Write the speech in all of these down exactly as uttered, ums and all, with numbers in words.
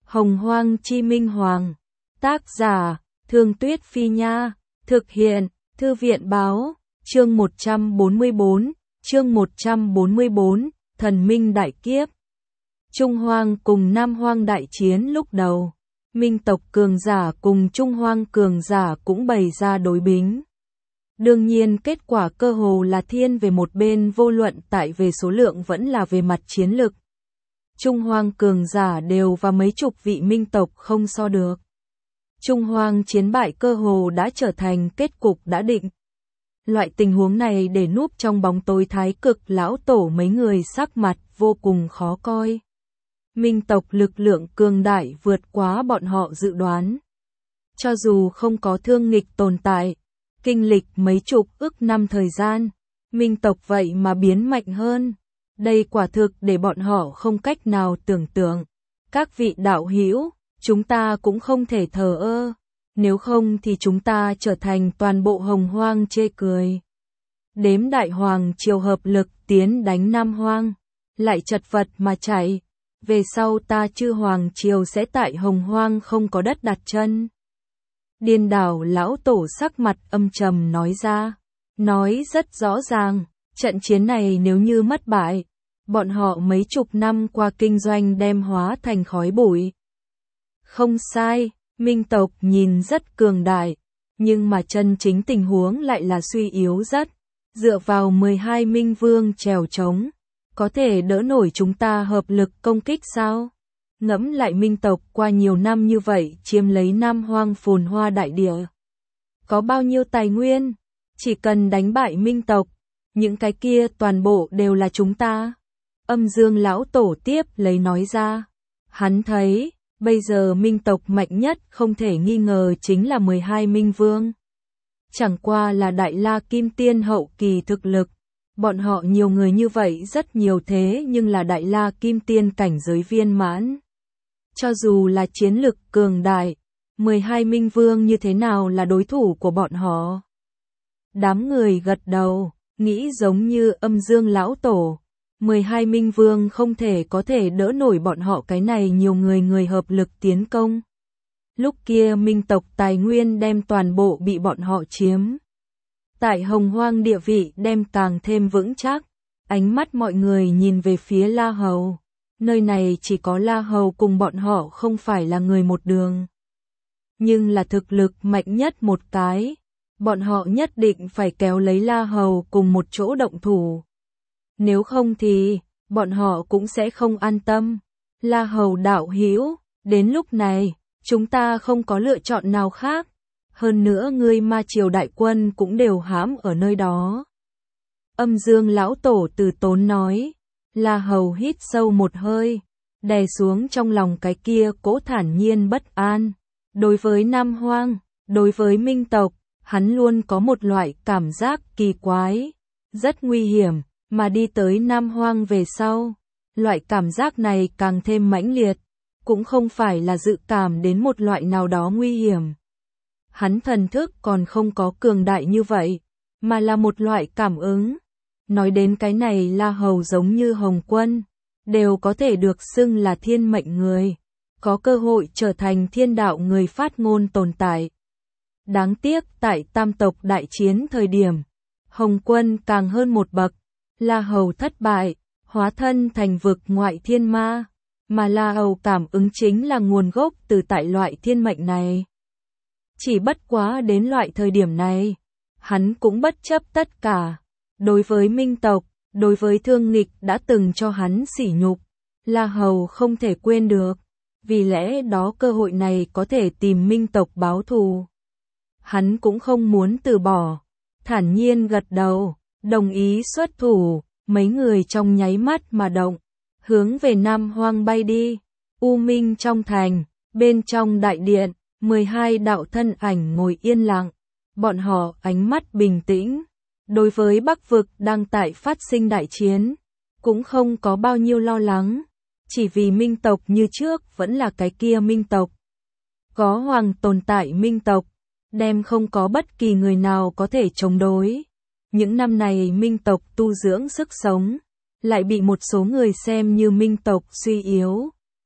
Hồng Hoang Chi Minh Hoàng. Tác giả, Thương Tuyết Phi Nha. Thực hiện, Thư viện Báo. Chương một trăm bốn mươi bốn. Chương một trăm bốn mươi bốn. Thần Minh Đại Kiếp. Trung Hoang cùng Nam Hoang đại chiến lúc đầu. Minh tộc cường giả cùng Trung Hoang cường giả cũng bày ra đối bính. Đương nhiên kết quả cơ hồ là thiên về một bên, vô luận tại về số lượng vẫn là về mặt chiến lực. Trung Hoang cường giả đều và mấy chục vị Minh tộc không so được. Trung Hoang chiến bại cơ hồ đã trở thành kết cục đã định. Loại tình huống này để núp trong bóng tối Thái Cực lão tổ mấy người sắc mặt vô cùng khó coi. Minh tộc lực lượng cường đại vượt quá bọn họ dự đoán. Cho dù không có thương nghịch tồn tại, kinh lịch mấy chục ức năm thời gian, Minh tộc vậy mà biến mạnh hơn. Đây quả thực để bọn họ không cách nào tưởng tượng. Các vị đạo hữu, chúng ta cũng không thể thờ ơ, nếu không thì chúng ta trở thành toàn bộ Hồng Hoang chê cười. Đếm Đại Hoàng triều hợp lực tiến đánh Nam Hoang, lại chật vật mà chạy. Về sau ta Chư Hoàng triều sẽ tại Hồng Hoang không có đất đặt chân. Điên đảo lão tổ sắc mặt âm trầm nói ra, nói rất rõ ràng, trận chiến này nếu như mất bại, bọn họ mấy chục năm qua kinh doanh đem hóa thành khói bụi. Không sai, Minh tộc nhìn rất cường đại, nhưng mà chân chính tình huống lại là suy yếu rất, dựa vào mười hai Minh Vương trèo trống, có thể đỡ nổi chúng ta hợp lực công kích sao? Ngẫm lại Minh tộc qua nhiều năm như vậy chiếm lấy Nam Hoang phồn hoa đại địa. Có bao nhiêu tài nguyên? Chỉ cần đánh bại Minh tộc, những cái kia toàn bộ đều là chúng ta. Âm Dương lão tổ tiếp lấy nói ra. Hắn thấy, bây giờ Minh tộc mạnh nhất không thể nghi ngờ chính là mười hai Minh Vương. Chẳng qua là Đại La Kim Tiên hậu kỳ thực lực. Bọn họ nhiều người như vậy rất nhiều thế nhưng là Đại La Kim Tiên cảnh giới viên mãn. Cho dù là chiến lực cường đại, mười hai Minh Vương như thế nào là đối thủ của bọn họ? Đám người gật đầu, nghĩ giống như Âm Dương lão tổ. mười hai Minh Vương không thể có thể đỡ nổi bọn họ, cái này nhiều người người hợp lực tiến công. Lúc kia Minh tộc tài nguyên đem toàn bộ bị bọn họ chiếm. Tại Hồng Hoang địa vị đem càng thêm vững chắc. Ánh mắt mọi người nhìn về phía La Hầu. Nơi này chỉ có La Hầu cùng bọn họ không phải là người một đường. Nhưng là thực lực mạnh nhất một cái. Bọn họ nhất định phải kéo lấy La Hầu cùng một chỗ động thủ. Nếu không thì, bọn họ cũng sẽ không an tâm. La Hầu đạo hữu, đến lúc này, chúng ta không có lựa chọn nào khác. Hơn nữa ngươi Ma triều đại quân cũng đều hãm ở nơi đó. Âm Dương lão tổ từ tốn nói. La Hầu hít sâu một hơi, đè xuống trong lòng cái kia cỗ thản nhiên bất an. Đối với Nam Hoang, đối với Minh tộc, hắn luôn có một loại cảm giác kỳ quái, rất nguy hiểm, mà đi tới Nam Hoang về sau, loại cảm giác này càng thêm mãnh liệt, cũng không phải là dự cảm đến một loại nào đó nguy hiểm. Hắn thần thức còn không có cường đại như vậy, mà là một loại cảm ứng. Nói đến cái này La Hầu giống như Hồng Quân, đều có thể được xưng là thiên mệnh người, có cơ hội trở thành thiên đạo người phát ngôn tồn tại. Đáng tiếc tại tam tộc đại chiến thời điểm, Hồng Quân càng hơn một bậc, La Hầu thất bại, hóa thân thành vực ngoại thiên ma, mà La Hầu cảm ứng chính là nguồn gốc từ tại loại thiên mệnh này. Chỉ bất quá đến loại thời điểm này, hắn cũng bất chấp tất cả. Đối với Minh tộc, đối với thương nghịch đã từng cho hắn sỉ nhục, La Hầu không thể quên được, vì lẽ đó cơ hội này có thể tìm Minh tộc báo thù. Hắn cũng không muốn từ bỏ, thản nhiên gật đầu, đồng ý xuất thủ, mấy người trong nháy mắt mà động, hướng về Nam Hoang bay đi. U Minh trong thành, bên trong đại điện, mười hai đạo thân ảnh ngồi yên lặng, bọn họ ánh mắt bình tĩnh. Đối với Bắc vực đang tại phát sinh đại chiến, cũng không có bao nhiêu lo lắng, chỉ vì Minh tộc như trước vẫn là cái kia Minh tộc. Có hoàng tồn tại Minh tộc, đem không có bất kỳ người nào có thể chống đối. Những năm này Minh tộc tu dưỡng sức sống, lại bị một số người xem như Minh tộc suy yếu,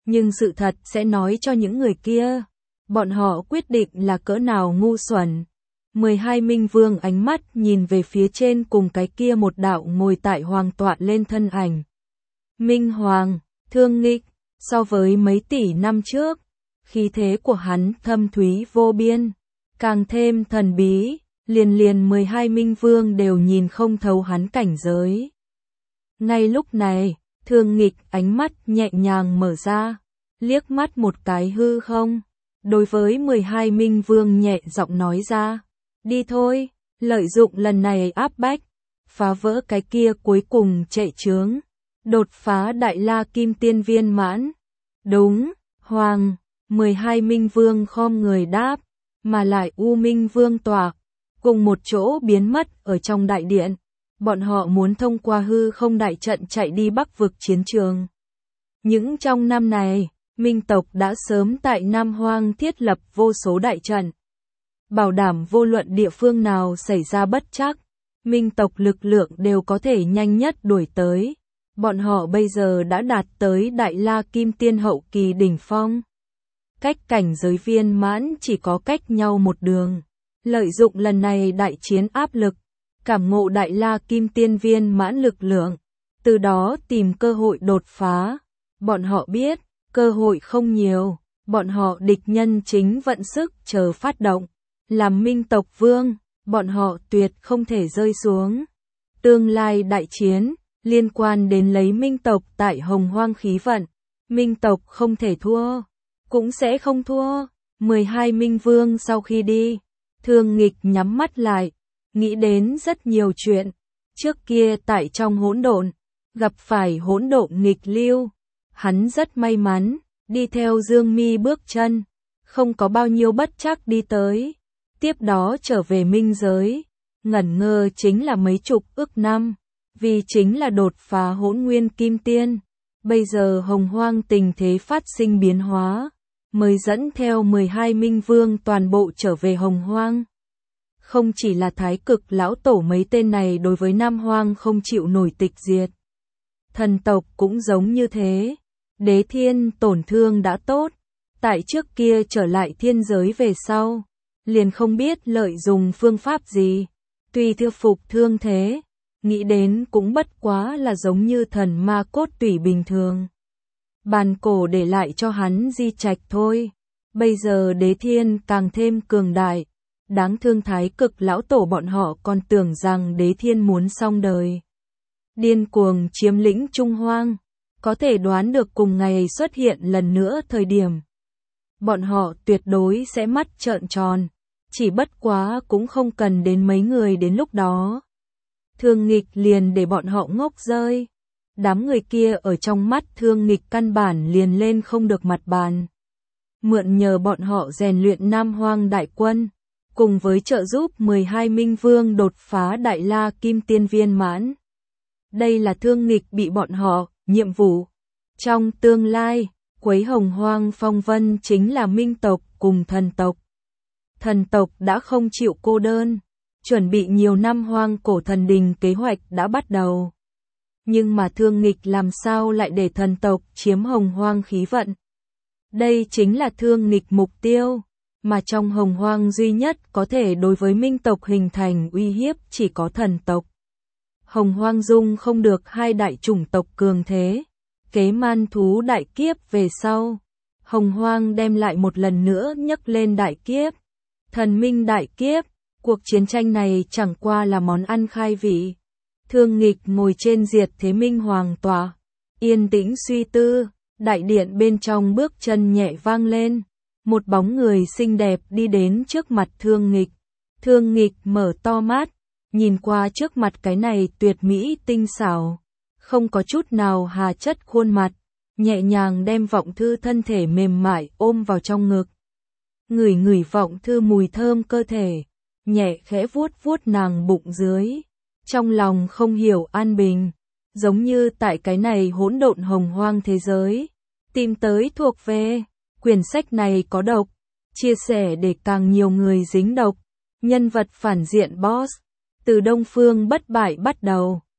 Nhưng sự thật sẽ nói cho những người kia, bọn họ quyết định là cỡ nào ngu xuẩn. mười hai Minh Vương ánh mắt nhìn về phía trên cùng cái kia một đạo ngồi tại hoàng tọa lên thân ảnh. Minh Hoàng, Thương Nghịch, so với mấy tỷ năm trước, khí thế của hắn thâm thúy vô biên, càng thêm thần bí, liền liền mười hai Minh Vương đều nhìn không thấu hắn cảnh giới. Ngay lúc này, Thương Nghịch ánh mắt nhẹ nhàng mở ra, liếc mắt một cái hư không, đối với mười hai Minh Vương nhẹ giọng nói ra, đi thôi, lợi dụng lần này áp bách, phá vỡ cái kia cuối cùng chạy chướng, đột phá Đại La Kim Tiên viên mãn. Đúng, Hoàng, mười hai Minh Vương khom người đáp, mà lại U Minh Vương tọa, cùng một chỗ biến mất ở trong đại điện. Bọn họ muốn thông qua hư không đại trận chạy đi Bắc vực chiến trường. Những trong năm này, Minh tộc đã sớm tại Nam Hoang thiết lập vô số đại trận, bảo đảm vô luận địa phương nào xảy ra bất trắc, Minh tộc lực lượng đều có thể nhanh nhất đuổi tới. Bọn họ bây giờ đã đạt tới Đại La Kim Tiên hậu kỳ đỉnh phong. Cách cảnh giới viên mãn chỉ có cách nhau một đường. Lợi dụng lần này đại chiến áp lực, cảm ngộ Đại La Kim Tiên viên mãn lực lượng, từ đó tìm cơ hội đột phá. Bọn họ biết, cơ hội không nhiều, bọn họ địch nhân chính vận sức chờ phát động. Làm Minh tộc vương, bọn họ tuyệt không thể rơi xuống. Tương lai đại chiến, liên quan đến lấy Minh tộc tại Hồng Hoang khí vận. Minh tộc không thể thua, cũng sẽ không thua. mười hai Minh Vương sau khi đi, Thương Nghịch nhắm mắt lại, nghĩ đến rất nhiều chuyện. Trước kia tại trong hỗn độn, gặp phải hỗn độn nghịch lưu, hắn rất may mắn, đi theo Dương Mi bước chân, không có bao nhiêu bất trắc đi tới. Tiếp đó trở về minh giới, ngẩn ngơ chính là mấy chục ức năm, vì chính là đột phá hỗn nguyên kim tiên. Bây giờ Hồng Hoang tình thế phát sinh biến hóa, mới dẫn theo mười hai Minh Vương toàn bộ trở về Hồng Hoang. Không chỉ là Thái Cực lão tổ mấy tên này đối với Nam Hoang không chịu nổi tịch diệt. Thần tộc cũng giống như thế. Đế Thiên tổn thương đã tốt, tại trước kia trở lại thiên giới về sau, liền không biết lợi dùng phương pháp gì, tùy theo phục thương thế, nghĩ đến cũng bất quá là giống như thần ma cốt tủy bình thường. Bàn cổ để lại cho hắn di trạch thôi, bây giờ Đế Thiên càng thêm cường đại, đáng thương Thái Cực lão tổ bọn họ còn tưởng rằng Đế Thiên muốn xong đời. Điên cuồng chiếm lĩnh Trung Hoang, có thể đoán được cùng ngày xuất hiện lần nữa thời điểm. Bọn họ tuyệt đối sẽ mắt trợn tròn, chỉ bất quá cũng không cần đến mấy người đến lúc đó. Thương Nghịch liền để bọn họ ngốc rơi. Đám người kia ở trong mắt Thương Nghịch căn bản liền lên không được mặt bàn. Mượn nhờ bọn họ rèn luyện Nam Hoang đại quân, cùng với trợ giúp mười hai Minh Vương đột phá Đại La Kim Tiên viên mãn. Đây là Thương Nghịch bị bọn họ, nhiệm vụ. Trong tương lai, quấy Hồng Hoang phong vân chính là Minh tộc cùng thần tộc. Thần tộc đã không chịu cô đơn, chuẩn bị nhiều năm Hoang cổ thần đình kế hoạch đã bắt đầu. Nhưng mà Thương Nghịch làm sao lại để thần tộc chiếm Hồng Hoang khí vận? Đây chính là Thương Nghịch mục tiêu, mà trong Hồng Hoang duy nhất có thể đối với Minh tộc hình thành uy hiếp chỉ có thần tộc. Hồng Hoang dung không được hai đại chủng tộc cường thế. Kế man thú đại kiếp về sau, Hồng Hoang đem lại một lần nữa nhấc lên đại kiếp. Thần minh đại kiếp, cuộc chiến tranh này chẳng qua là món ăn khai vị. Thương Nghịch ngồi trên diệt thế minh hoàng tọa, yên tĩnh suy tư, đại điện bên trong bước chân nhẹ vang lên. Một bóng người xinh đẹp đi đến trước mặt Thương Nghịch. Thương Nghịch mở to mắt, nhìn qua trước mặt cái này tuyệt mỹ tinh xảo, không có chút nào hà chất khuôn mặt, nhẹ nhàng đem Vọng Thư thân thể mềm mại ôm vào trong ngực. Ngửi ngửi Vọng Thư mùi thơm cơ thể, nhẹ khẽ vuốt vuốt nàng bụng dưới, trong lòng không hiểu an bình, giống như tại cái này hỗn độn hồng hoang thế giới, tìm tới thuộc về. Quyển sách này có độc, chia sẻ để càng nhiều người dính độc. Nhân vật phản diện boss, từ Đông Phương bất bại bắt đầu.